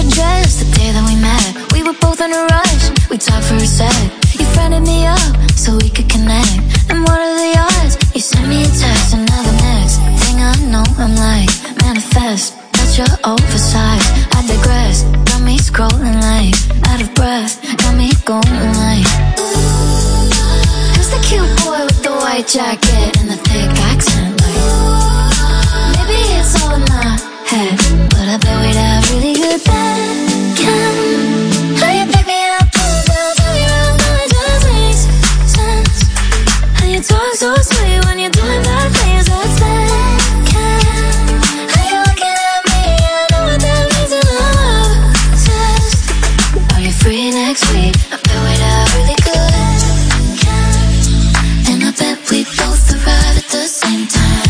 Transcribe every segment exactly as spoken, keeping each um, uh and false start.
your dress the day that we met. We were both in a rush, we talked for a sec. You friended me up so we could connect. And what are the odds? You sent me a text, and now the next thing I know, I'm like, manifest. That's your oversized, I digress. Got me scrolling like, out of breath. Got me going like, who's the cute boy with the white jacket and the thick accent? Like, maybe it's all in my head, but I bet we'd have really good bacon. How you pick me up, pull me down, turn me around, now it just makes sense. How you talk so sweet when you're doing bad things, that's bacon. How you looking at me, I know what that means, and I'm obsessed. Are you free next week? I bet we'd have really good bacon. And I bet we both arrive at the same time.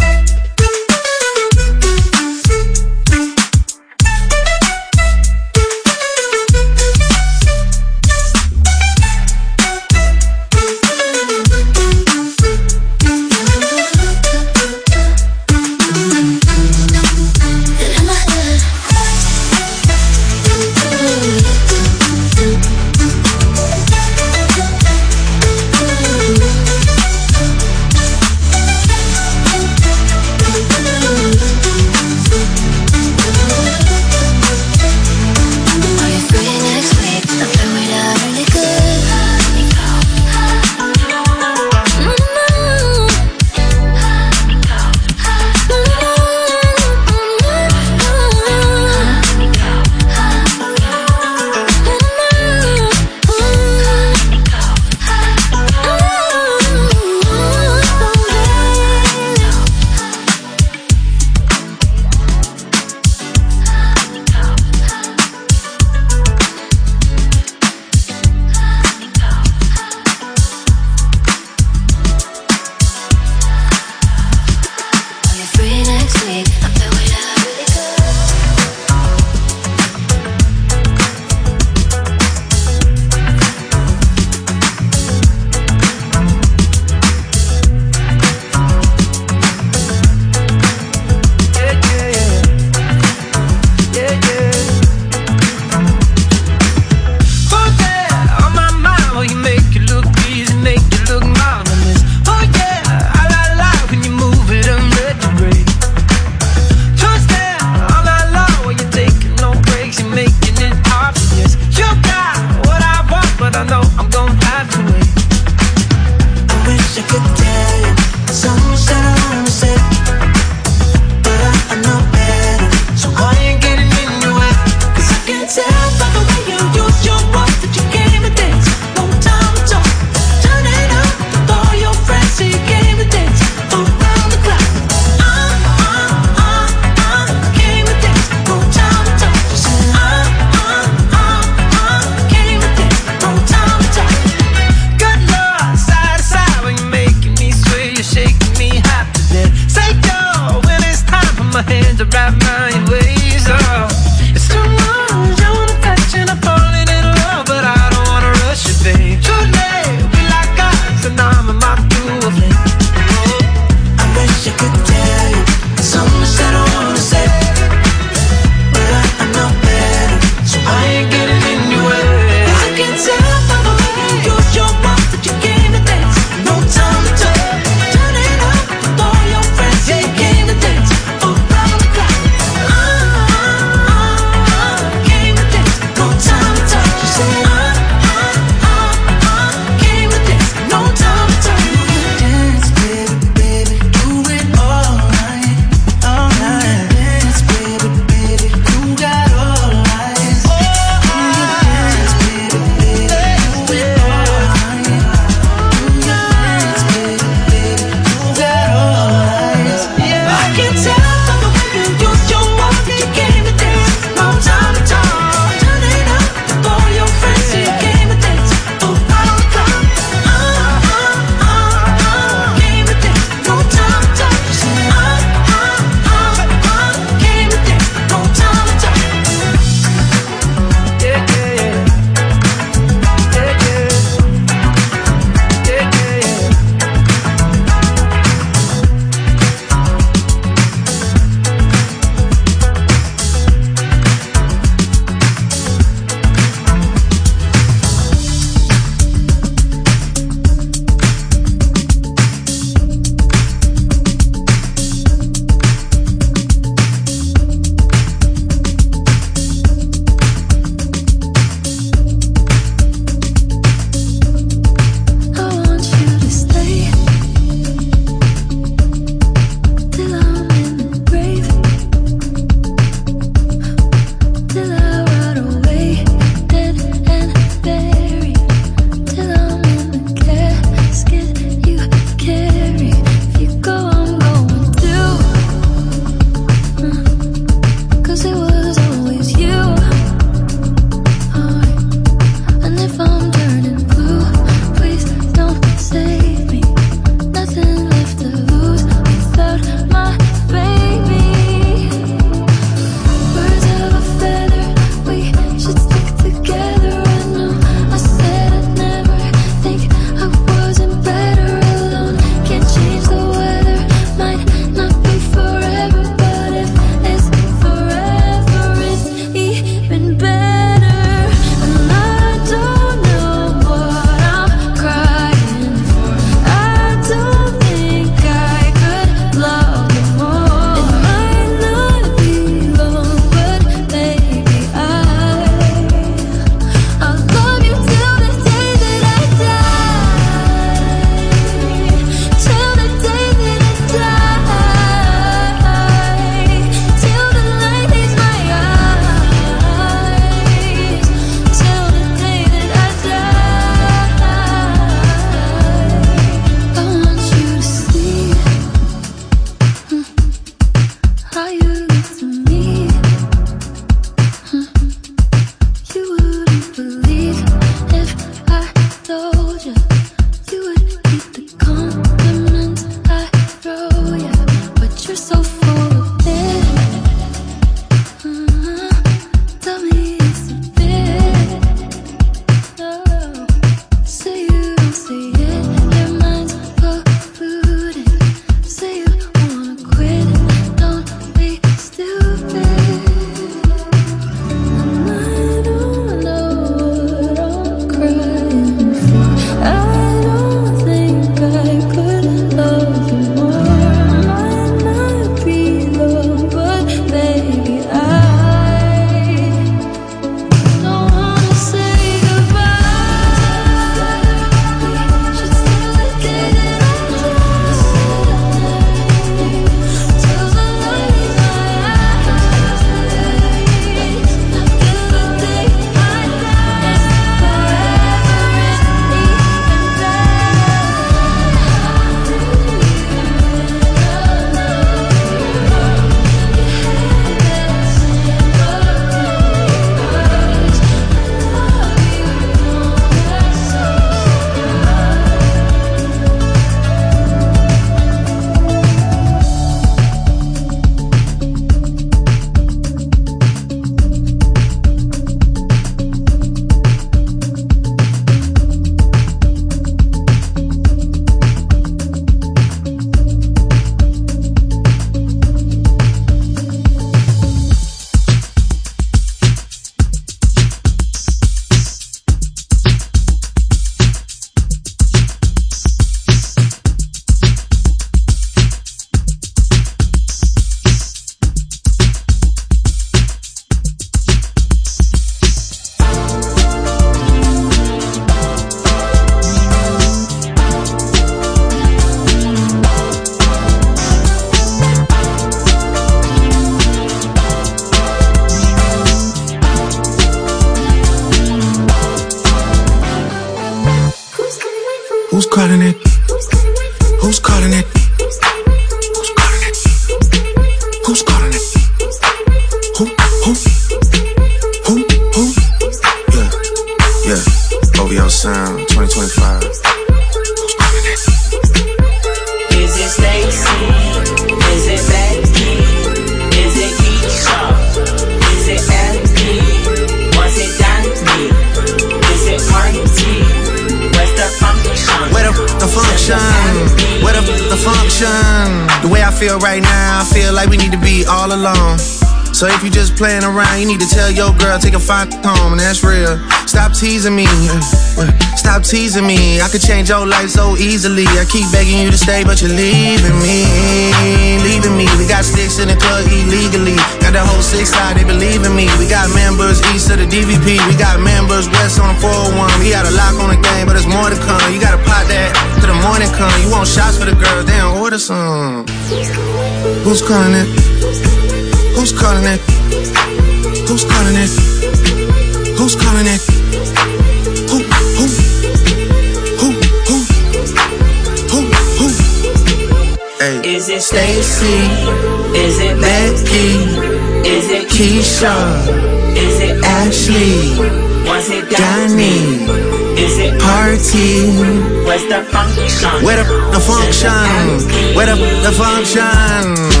Stacy? Is it Becky? Is it Keisha? Is it L P? Was it Danny? Is it Marty? Where's the function? Where the, the function? Where the, the function? The way I feel right now, I feel like we need to be all alone. So if you just playing around, you need to tell your girl, take a fine home, and that's real. Stop teasing me, stop teasing me. I could change your life so easily. I keep begging you to stay, but you're leaving me, leaving me. We got sticks in the club illegally. Got the whole six side, they believe in me. We got members east of the D V P. We got members west on the four oh one. We got a lock on the game, but there's more to come. You gotta pot that till the morning come. You want shots for the girls, they don't order some. Who's calling it? Who's calling it? Who's calling it? Who's calling it? Who, who? Who, who? Who, who? Hey. Is it Stacy? Is it Becky? Is it Keisha? Is it Ashley? Was it Danny? Is it Party? Where's the function? Where the, the function? Where the, the function?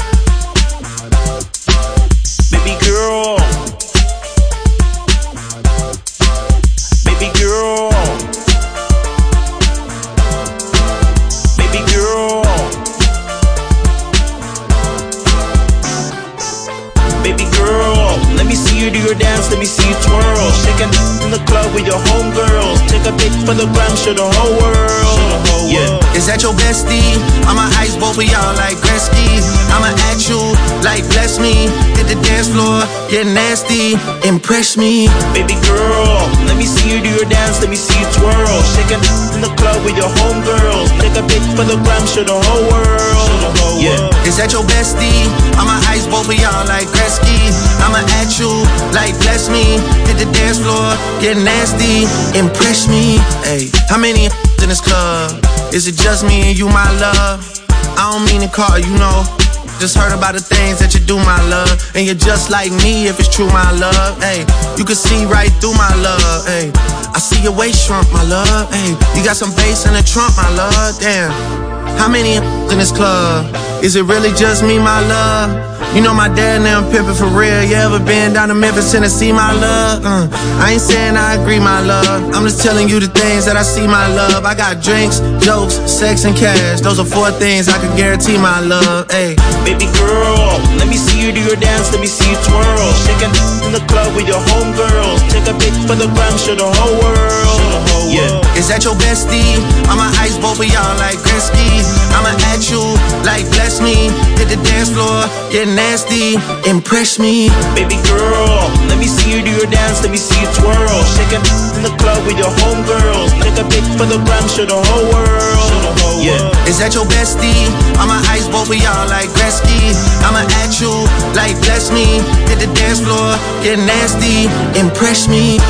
Baby girl, baby girl, baby girl, baby girl. Let me see you do your dance, let me see you twirl. Shaking in the club with your homegirls. Take a pic for the gram, show the whole world. Yeah. Is that your bestie? I'ma ice both of y'all like Gretzky. I'ma at you like bless me. Hit the dance floor, get nasty, impress me. Baby girl, let me see you do your dance, let me see you twirl. Shaking in the club with your homegirls. Take a pic for the gram, show the whole world. Yeah. Is that your bestie? I'ma ice both of y'all like Gretzky. I'ma at you like bless me. Hit the dance floor, get nasty, impress me. Hey, how many in this club? Is it just me and you, my love? I don't mean to call you, know. Just heard about the things that you do, my love. And you're just like me if it's true, my love. Hey, you can see right through my love. Hey, I see your waist shrunk, my love. Hey, you got some bass in the trunk, my love. Damn, how many in this club? Is it really just me, my love? You know my dad now pimpin' for real. You ever been down to Memphis, Tennessee, my love? Uh, I ain't saying I agree, my love. I'm just telling you the things that I see, my love. I got drinks, jokes, sex, and cash. Those are four things I can guarantee, my love. Hey, baby girl, let me see you do your dance, let me see you twirl. Shaking in the club with your homegirls. Take a pic for the gram, show the whole world. Yeah. Is that your bestie? I'ma ice both of y'all like Gretzky. I'ma at you like bless me. Hit the dance floor, get nasty, impress me. Baby girl, let me see you do your dance, let me see you twirl. Shaking in the club with your homegirls. Take a pic for the gram, show the whole world. Yeah. Is that your bestie? I'ma ice both of y'all like Gretzky. I'ma at you like bless me. Hit the dance floor, get nasty, impress me.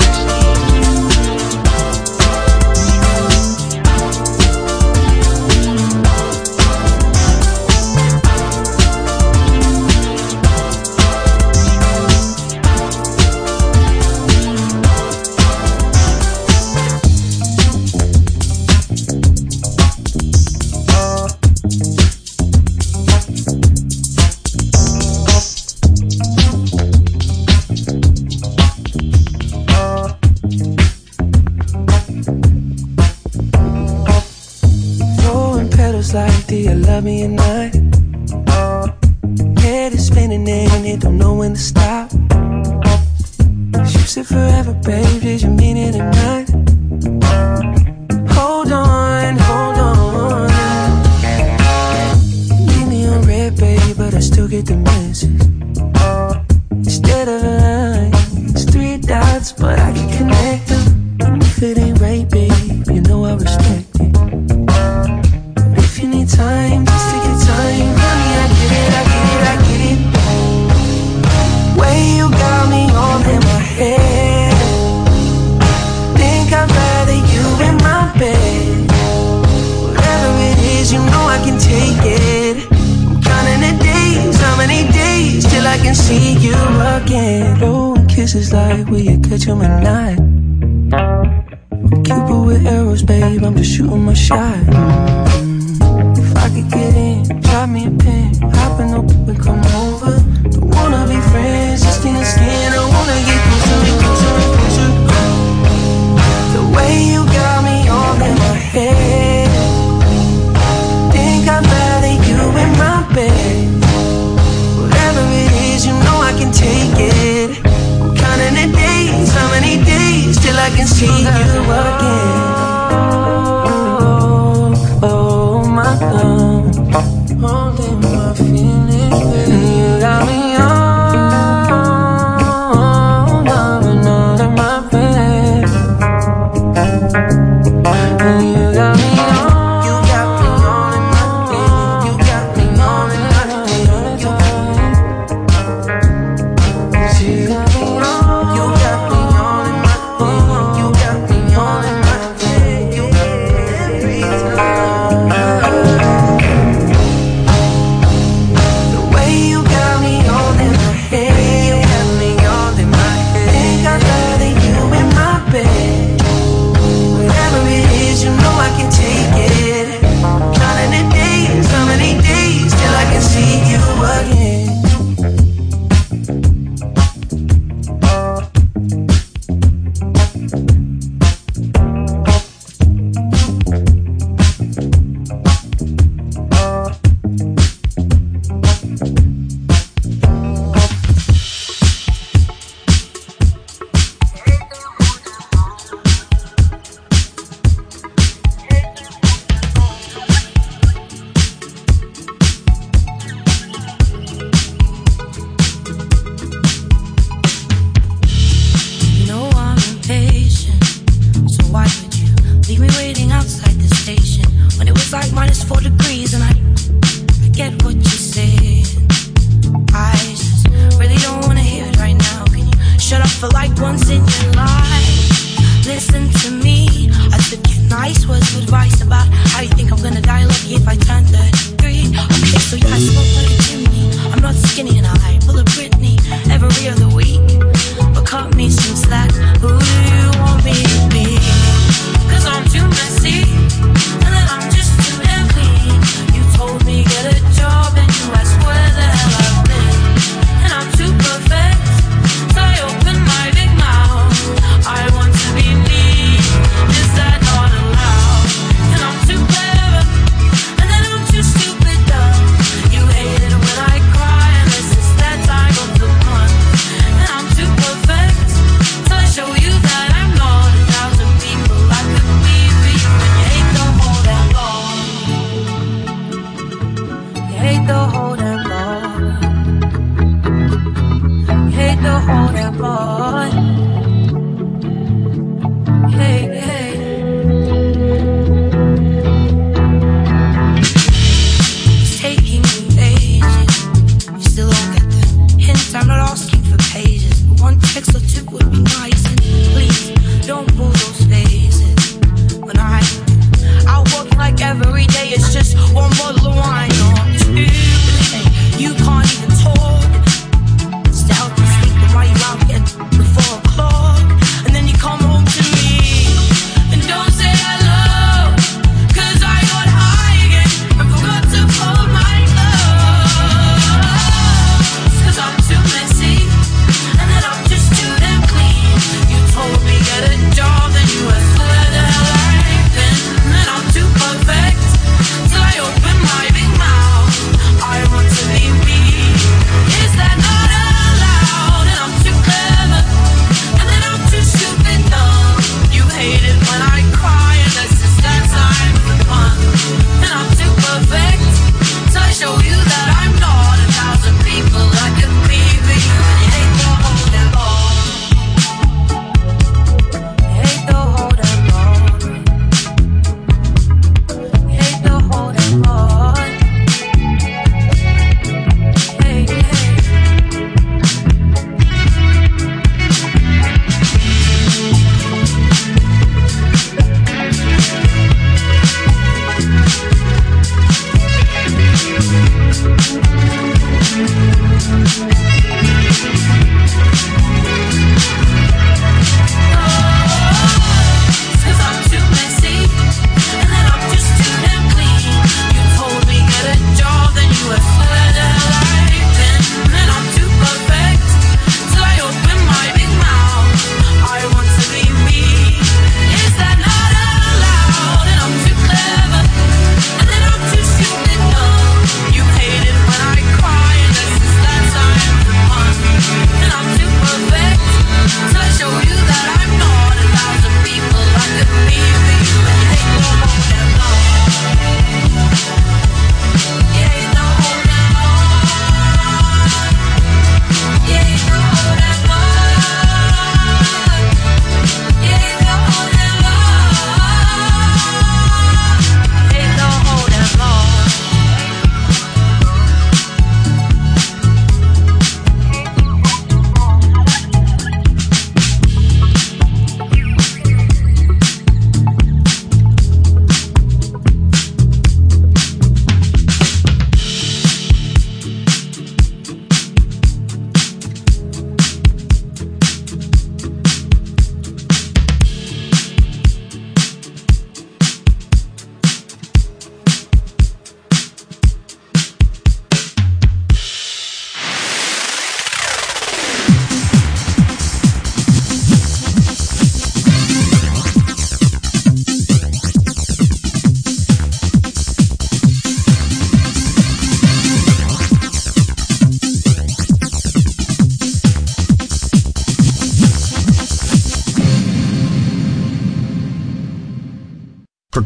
Like, do you love me or not? Head is spinning and you don't know when to stop. You said forever, babe, did you mean it or not? Hold on, hold on. Leave me on red, babe, but I still get the message. Instead of a line, it's three dots, but I can connect them. And if it ain't right, babe, you know I respect it. If you need time, just take your time. Honey, I get it, I get it, I get it. Way you got me all in my head. Think I'd rather you in my bed. Whatever it is, you know I can take it. I'm counting the days, how many days till I can see you again. Oh, kisses like will you catch 'em at night? I'm Cupid with arrows, babe, I'm just shooting my shot. could get in, drop me a pin, hop in the Uber, come over. Don't wanna be friends, just in the skin. I wanna get closer, closer, closer. The way you got me all in my head, think I'd rather you in my bed. Whatever it is, you know I can take it. I'm counting the days, how many days till I can see you again. Oh, oh my God, holding my feelings, and you got me on, I'm all in my bed, and you got me on.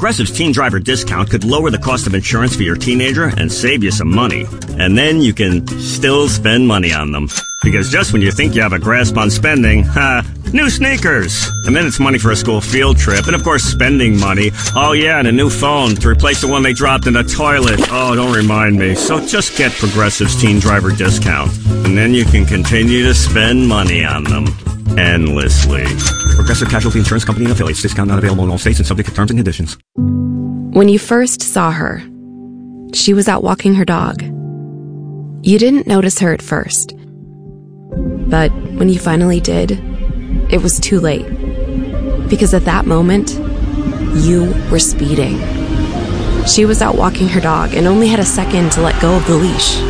Progressive's Teen Driver discount could lower the cost of insurance for your teenager and save you some money. And then you can still spend money on them. Because just when you think you have a grasp on spending, ha, new sneakers. And then it's money for a school field trip. And of course, spending money. Oh yeah, and a new phone to replace the one they dropped in the toilet. Oh, don't remind me. So just get Progressive's Teen Driver discount. And then you can continue to spend money on them. Endlessly. Progressive Casualty Insurance Company and affiliates. Discount not available in all states and subject to terms and conditions. When you first saw her, she was out walking her dog. You didn't notice her at first. But when you finally did, it was too late. Because at that moment, you were speeding. She was out walking her dog and only had a second to let go of the leash.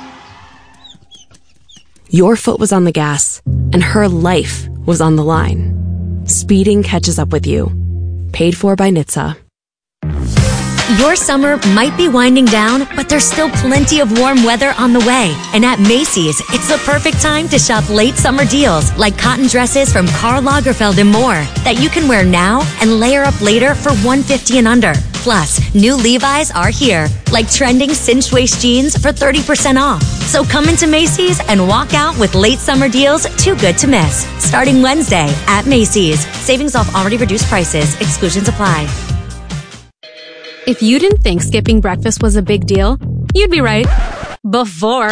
Your foot was on the gas, and her life was on the line. Speeding catches up with you. Paid for by N H T S A. Your summer might be winding down, but there's still plenty of warm weather on the way. And at Macy's, it's the perfect time to shop late summer deals like cotton dresses from Karl Lagerfeld and more that you can wear now and layer up later for one hundred fifty dollars and under. Plus, new Levi's are here, like trending cinched waist jeans for thirty percent off. So come into Macy's and walk out with late summer deals too good to miss. Starting Wednesday at Macy's. Savings off already reduced prices. Exclusions apply. If you didn't think skipping breakfast was a big deal, you'd be right. Before.